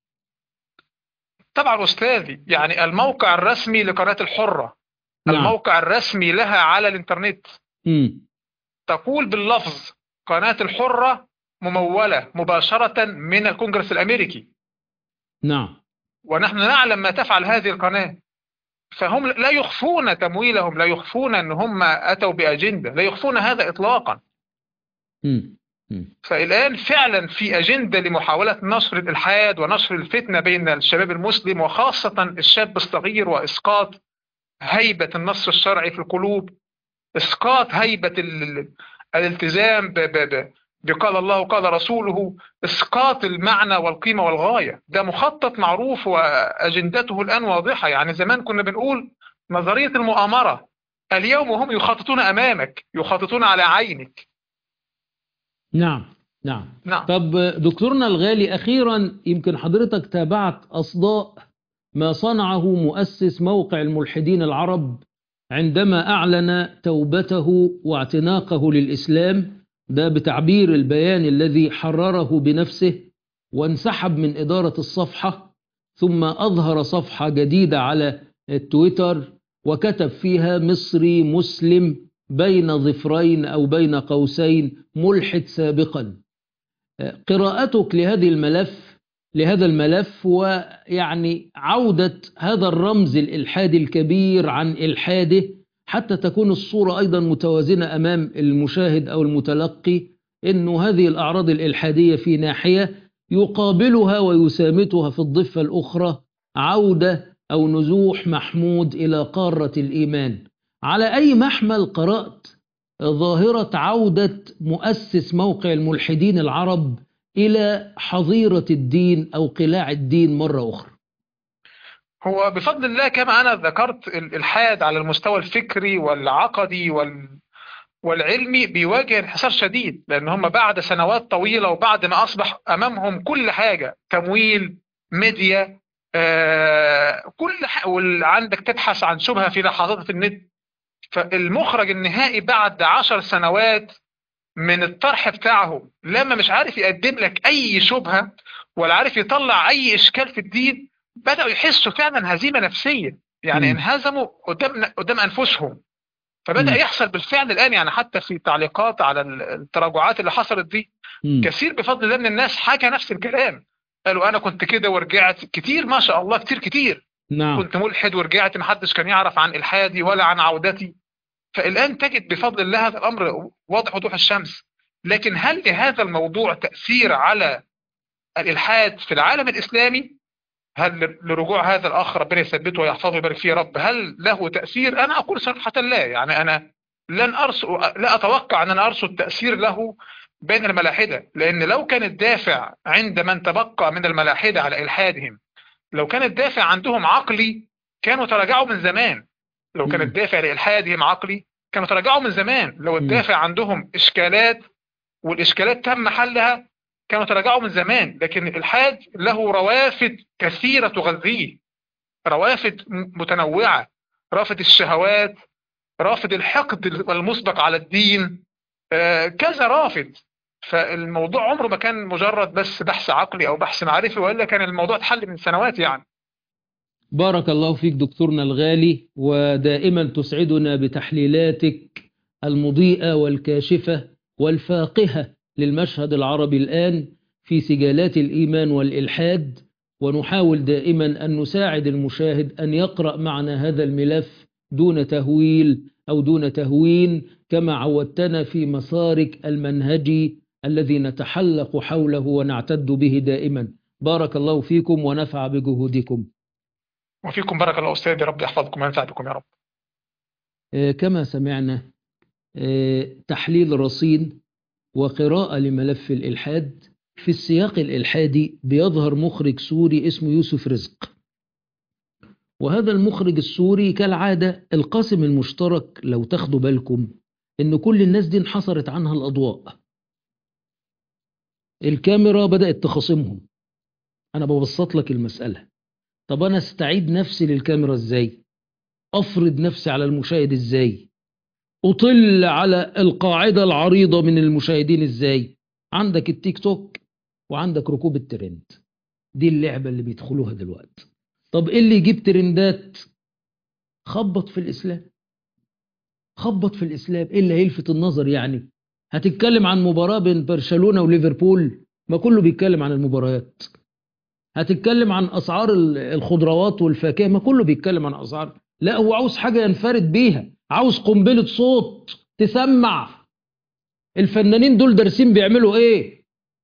طبعا أستاذي، يعني الموقع الرسمي لقناة الحرة، نعم. الموقع الرسمي لها على الإنترنت، م. تقول باللفظ: قناة الحرة ممولة مباشرة من الكونجرس الأمريكي. نعم. ونحن نعلم ما تفعل هذه القناة. فهم لا يخفون تمويلهم، لا يخفون أن هم أتوا بأجندة، لا يخفون هذا إطلاقا. م. م. فالآن فعلا في أجندة لمحاولة نشر الإلحاد ونشر الفتنة بين الشباب المسلم وخاصة الشاب الصغير، وإسقاط هيبة النص الشرعي في القلوب، إسقاط هيبة الالتزام بقال الله وقال رسوله، إسقاط المعنى والقيمة والغاية. ده مخطط معروف وأجندته الآن واضحة. يعني زمان كنا بنقول نظرية المؤامرة، اليوم هم يخططون أمامك، يخططون على عينك. نعم. نعم. نعم. طب دكتورنا الغالي، أخيرا يمكن حضرتك تابعت أصداء ما صنعه مؤسس موقع الملحدين العرب عندما أعلن توبته واعتناقه للإسلام، ده بتعبير البيان الذي حرره بنفسه، وانسحب من إدارة الصفحة، ثم أظهر صفحة جديدة على التويتر وكتب فيها: مصري مسلم بين ظفرين أو بين قوسين ملحد سابقا. قراءتك لهذا الملف ويعني عودة هذا الرمز الإلحادي الكبير عن إلحاده، حتى تكون الصورة أيضا متوازنة أمام المشاهد أو المتلقي، إنه هذه الأعراض الإلحادية في ناحية يقابلها ويسامتها في الضفة الأخرى عودة أو نزوح محمود إلى قارة الإيمان. على أي محمل قرأت ظاهرة عودة مؤسس موقع الملحدين العرب إلى حظيرة الدين أو قلاع الدين مرة أخرى؟ هو بفضل الله كما أنا ذكرت، الإلحاد على المستوى الفكري والعقدي والعلمي بيواجه انحسار شديد، لأن هم بعد سنوات طويلة وبعد ما أصبح أمامهم كل حاجة، تمويل، ميديا، كل حاجة، وعندك تبحث عن شبهة في لحظات في النت. فالمخرج النهائي بعد 10 سنوات من الطرح بتاعه لما مش عارف يقدم لك أي شبهة ولا عارف يطلع أي إشكال في الدين، بدأوا يحسوا فعلا هزيمة نفسية، يعني انهزموا قدام أنفسهم. فبدأ يحصل بالفعل الآن، يعني حتى في تعليقات على التراجعات اللي حصلت دي كثير بفضل الله من الناس حكى نفس الكلام، قالوا أنا كنت كده ورجعت كتير، ما شاء الله كتير. نعم. كنت ملحد ورجعت، محدش كان يعرف عن إلحادي ولا عن عودتي. فالآن تجد بفضل الله هذا الأمر واضح وضوح الشمس. لكن هل لهذا الموضوع تأثير على الإلحاد في العالم الإسلامي؟ هل لرجوع هذا الأخ ربنا يثبته ويحفظه ويبارك فيه يا رب، هل له تأثير؟ أنا أقول صراحة لا، يعني أنا لا أتوقع أن أنا أرصد تأثير له بين الملاحدة، لأن لو كان الدافع عند من تبقى من الملاحدة على إلحادهم، لو كان الدافع عندهم عقلي كانوا تراجعوا من زمان. لو كان الدافع لإلحادهم عقلي كانوا تراجعوا من زمان. لو الدافع عندهم إشكالات والإشكالات تم حلها كانوا تراجعوا من زمان. لكن الإلحاد له روافد كثيرة تغذيه، روافد متنوعة، رافد الشهوات، رافد الحقد المسبق على الدين، كذا رافد. فالموضوع عمره ما كان مجرد بس بحث عقلي أو بحث معرفي، وإلا كان الموضوع اتحل من سنوات يعني. بارك الله فيك دكتورنا الغالي، ودائما تسعدنا بتحليلاتك المضيئة والكاشفة والفاقهة للمشهد العربي الآن في سجالات الإيمان والإلحاد، ونحاول دائما أن نساعد المشاهد أن يقرأ معنا هذا الملف دون تهويل أو دون تهوين، كما عودتنا في مسارك المنهجي الذي نتحلق حوله ونعتد به دائما. بارك الله فيكم ونفع بجهودكم. وفيكم بارك الله أستاذي، رب يحفظكم وينفع بكم يا رب. كما سمعنا تحليل رصين وقراءة لملف الإلحاد. في السياق الإلحادي بيظهر مخرج سوري اسمه يوسف رزق، وهذا المخرج السوري كالعادة القاسم المشترك لو تاخدوا بالكم إن كل الناس دي انحصرت عنها الأضواء، الكاميرا بدأت تخاصمهم. أنا ببسط لك المسألة، طب أنا استعيد نفسي للكاميرا إزاي؟ أفرض نفسي على المشاهد إزاي؟ أطل على القاعدة العريضة من المشاهدين إزاي؟ عندك التيك توك وعندك ركوب الترند، دي اللعبة اللي بيدخلوها دلوقتي. طب إيه اللي يجيب ترندات؟ خبط في الإسلام، خبط في الإسلام. إيه اللي هيلفت النظر يعني؟ هتتكلم عن مباراة بين برشلونة وليفربول، ما كله بيتكلم عن المباريات. هتتكلم عن أسعار الخضروات والفاكهة، ما كله بيتكلم عن أسعار. لا، هو عاوز حاجة ينفرد بيها، عاوز قنبلة صوت تسمع. الفنانين دول دارسين بيعملوا ايه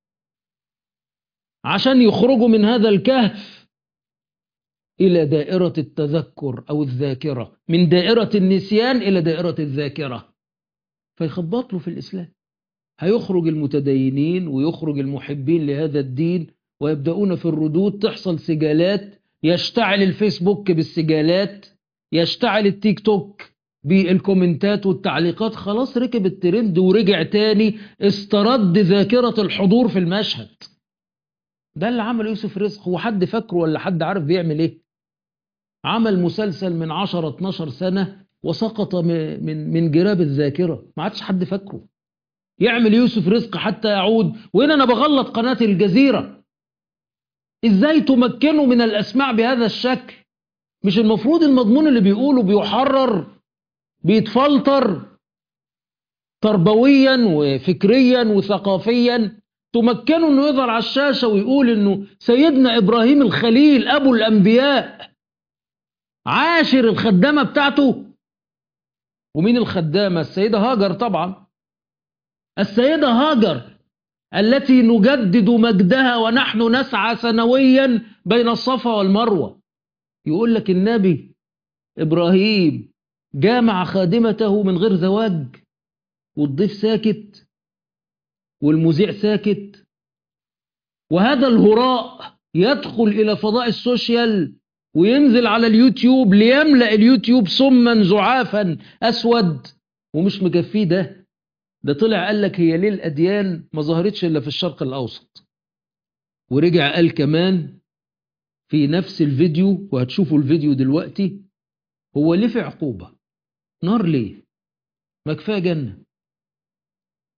عشان يخرجوا من هذا الكهف إلى دائرة التذكر أو الذاكرة، من دائرة النسيان إلى دائرة الذاكرة. فيخبط له في الإسلام. هيخرج المتدينين ويخرج المحبين لهذا الدين، ويبدأون في الردود، تحصل سجالات، يشتعل الفيسبوك بالسجالات، يشتعل التيك توك بالكومنتات والتعليقات. خلاص ركب الترند ورجع تاني، استرد ذاكرة الحضور في المشهد. ده اللي عمل يوسف رزق. هو حد فاكره ولا حد عارف بيعمل ايه؟ عمل مسلسل من 10-12 سنة وسقط من جراب الذاكرة، ما عادش حد فاكره. يعمل يوسف رزق حتى يعود. وهنا أنا بغلط قناة الجزيرة، إزاي تمكنوا من الأسماع بهذا الشكل؟ مش المفروض المضمون اللي بيقوله بيحرر، بيتفلتر تربويا وفكريا وثقافيا، تمكنوا أنه يظهر على الشاشة ويقول أنه سيدنا إبراهيم الخليل أبو الأنبياء عاشر الخدامة بتاعته. ومين الخدامة؟ السيدة هاجر طبعا، السيدة هاجر التي نجدد مجدها ونحن نسعى سنويا بين الصفا والمروة. يقول لك النبي إبراهيم جامع خادمته من غير زواج، والضيف ساكت والمذيع ساكت، وهذا الهراء يدخل إلى فضاء السوشيال وينزل على اليوتيوب ليملأ اليوتيوب سما زعافا أسود. ومش مكفيه ده طلع قال لك هي ليه الأديان ما ظهرتش إلا في الشرق الأوسط. ورجع قال كمان في نفس الفيديو، وهتشوفوا الفيديو دلوقتي، هو ليه في عقوبة؟ نار ليه؟ ما كفاية جنة.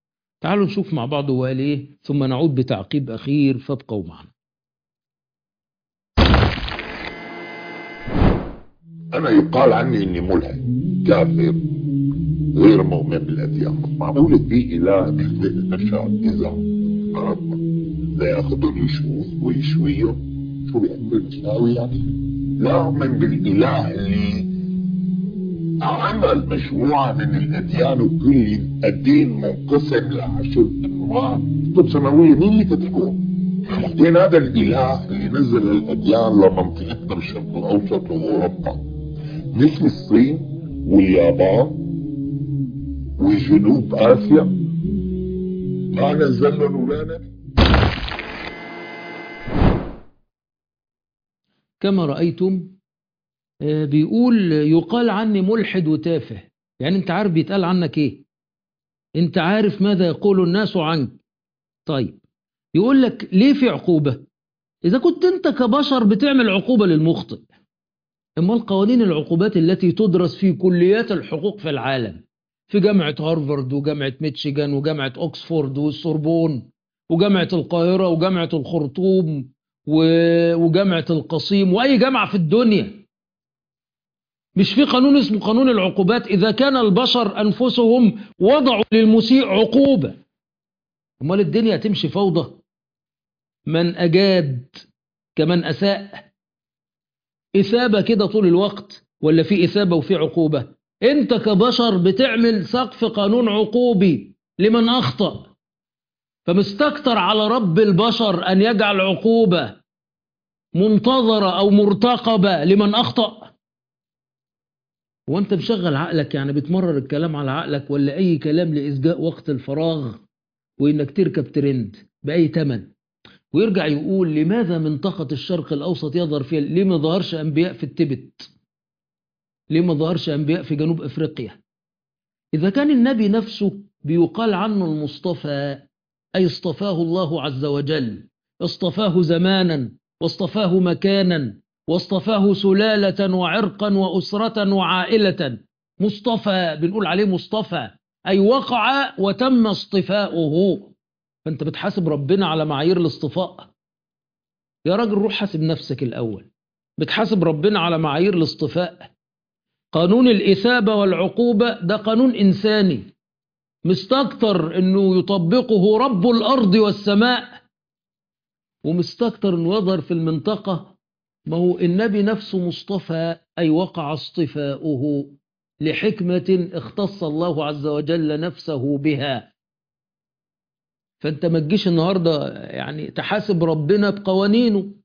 تعالوا نشوف مع بعض هو قال ايه، ثم نعود بتعقيب أخير، فابقوا معنا. أنا يقال عني إني ملحد كافر غير مؤمن بالأديان. معقول في إله بيخلق البشر إذا ربنا لا ياخذهم شوي شوي شو بيعمل يساوي يعني؟ لا أؤمن بالإله اللي عمل مجموعة من الأديان، وكل الدين منقسم ل10 أنواع كتب سماوية. مين اللي كتبهم؟ بعدين هذا الإله اللي نزل الأديان لمنطقتنا بالشرق الأوسط وأوروبا، مش الصين واليابان وجنوب آسيا، ما نزل لهم ولا نبي. كما رأيتم بيقول يقال عني ملحد وتافه. يعني انت عارف بيتقال عنك ايه، انت عارف ماذا يقول الناس عنك. طيب يقول لك ليه في عقوبة؟ إذا كنت انت كبشر بتعمل عقوبة للمخطئ، اما القوانين العقوبات التي تدرس في كليات الحقوق في العالم، في جامعة هارفارد وجامعة ميتشيغان وجامعة أكسفورد والسوربون وجامعة القاهرة وجامعة الخرطوم وجامعة القصيم وأي جامعة في الدنيا، مش في قانون اسمه قانون العقوبات؟ إذا كان البشر أنفسهم وضعوا للمسيء عقوبة، امال الدنيا هتمشي فوضى؟ من أجاد كمن أساء، إثابة كده طول الوقت ولا في إثابة وفي عقوبة؟ أنت كبشر بتعمل سقف قانون عقوبي لمن أخطأ، فمستكتر على رب البشر أن يجعل عقوبة منتظرة أو مرتقبة لمن أخطأ. وأنت مشغل عقلك، يعني بتمرر الكلام على عقلك، ولا أي كلام لإسجاء وقت الفراغ وإنك تركب ترند بأي تمن؟ ويرجع يقول لماذا منطقة الشرق الأوسط يظهر فيها؟ ليه ما ظهرش أنبياء في التبت؟ ليه ما ظهرش أنبياء في جنوب أفريقيا؟ إذا كان النبي نفسه بيقال عنه المصطفى، أي اصطفاه الله عز وجل، اصطفاه زمانا واصطفاه مكانا واصطفاه سلالة وعرقا وأسرة وعائلة. مصطفى، بنقول عليه مصطفى، أي وقع وتم اصطفاؤه. فأنت بتحاسب ربنا على معايير الاصطفاء؟ يا راجل روح حاسب نفسك الأول. بتحاسب ربنا على معايير الاصطفاء؟ قانون الإثابة والعقوبة ده قانون إنساني مستكتر أنه يطبقه رب الأرض والسماء، ومستكتر أنه يظهر في المنطقة. ما هو النبي نفسه مصطفى، أي وقع اصطفاؤه لحكمة اختص الله عز وجل نفسه بها. فأنت ما تجيش النهاردة يعني تحاسب ربنا بقوانينه.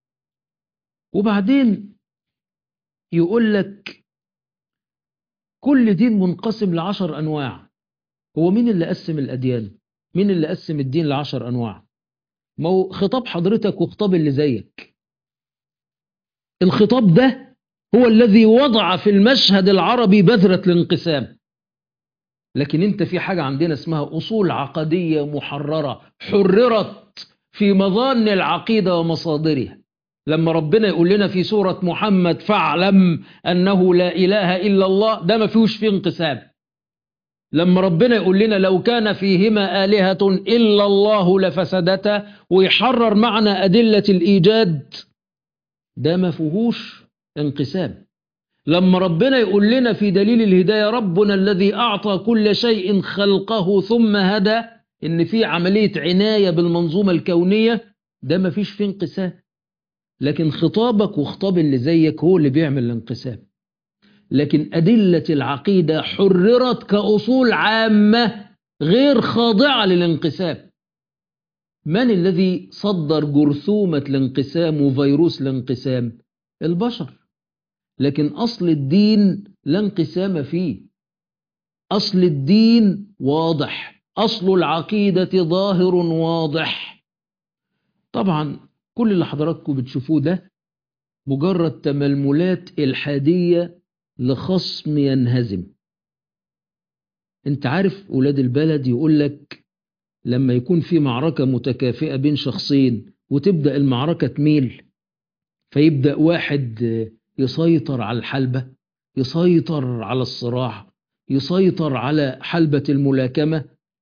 وبعدين يقول لك كل دين منقسم ل10 أنواع. هو مين اللي قسم الأديان؟ مين اللي قسم الدين ل10 أنواع؟ ما هو خطاب حضرتك وخطاب اللي زيك. الخطاب ده هو الذي وضع في المشهد العربي بذرة الانقسام. لكن انت في حاجة عندنا اسمها أصول عقدية محررة، حررت في مظان العقيدة ومصادرها. لما ربنا يقول لنا في سورة محمد فاعلم أنه لا إله إلا الله، ده ما فيهوش فيه انقسام. لما ربنا يقول لنا لو كان فيهما آلهة إلا الله لفسدتا، ويحرر معنى أدلة الإيجاد، ده ما فيهوش انقسام. لما ربنا يقول لنا في دليل الهداية ربنا الذي أعطى كل شيء خلقه ثم هدى، إن في عملية عناية بالمنظومة الكونية، ده ما فيش فيه انقسام. لكن خطابك وخطاب اللي زيك هو اللي بيعمل الانقسام. لكن أدلة العقيدة حررت كأصول عامة غير خاضعة للانقسام. من الذي صدر جرثومة الانقسام وفيروس الانقسام؟ البشر. لكن أصل الدين لا انقسام فيه. أصل الدين واضح، أصل العقيدة ظاهر واضح. طبعا كل اللي حضراتكم بتشوفوه ده مجرد تململات إلحادية لخصم ينهزم. انت عارف أولاد البلد يقول لك لما يكون في معركة متكافئة بين شخصين وتبدأ المعركة تميل، فيبدأ واحد يسيطر على الحلبة، يسيطر على الصراع، يسيطر على حلبة الملاكمة،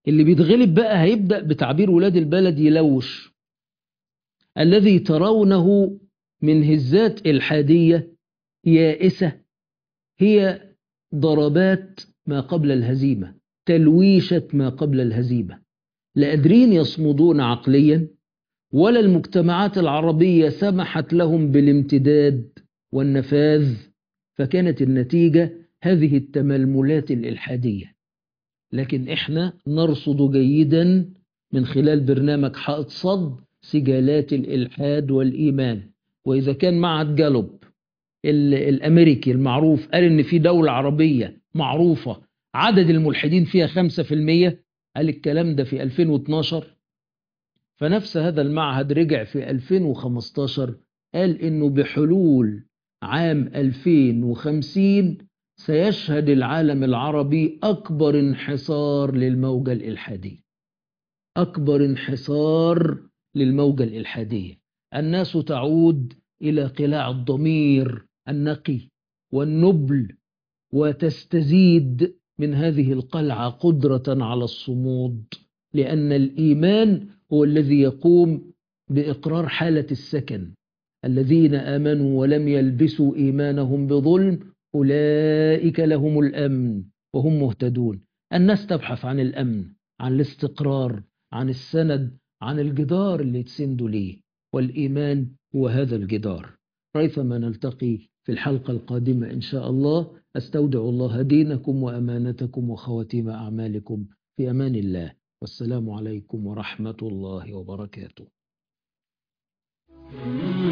اللي بيتغلب بقى هيبدأ بتعبير ولاد البلد يلوش. الذي ترونه من هزات إلحادية يائسة هي ضربات ما قبل الهزيمة، تلويشة ما قبل الهزيمة. لا قادرين يصمدون عقليا، ولا المجتمعات العربية سمحت لهم بالامتداد والنفاذ، فكانت النتيجة هذه التململات الإلحادية. لكن إحنا نرصد جيدا من خلال برنامج حائط صد سجالات الإلحاد والإيمان. وإذا كان معهد جالوب الأمريكي المعروف قال إن في دولة عربية معروفة عدد الملحدين فيها 5%، قال الكلام ده في 2012. فنفس هذا المعهد رجع في 2015 قال إنه بحلول عام 2050 سيشهد العالم العربي أكبر انحسار للموجة الإلحادية. أكبر انحسار للموجة الإلحادية. الناس تعود إلى قلاع الضمير النقي والنبل، وتستزيد من هذه القلعة قدرة على الصمود، لأن الإيمان هو الذي يقوم بإقرار حالة السكن. الذين آمنوا ولم يلبسوا إيمانهم بظلم أولئك لهم الأمن وهم مهتدون. الناس تبحث عن الأمن، عن الاستقرار، عن السند، عن الجدار اللي تسندوا ليه، والإيمان هو هذا الجدار. ريثما نلتقي في الحلقة القادمة إن شاء الله. أستودع الله دينكم وأمانتكم وخواتيم أعمالكم في أمان الله، والسلام عليكم ورحمة الله وبركاته.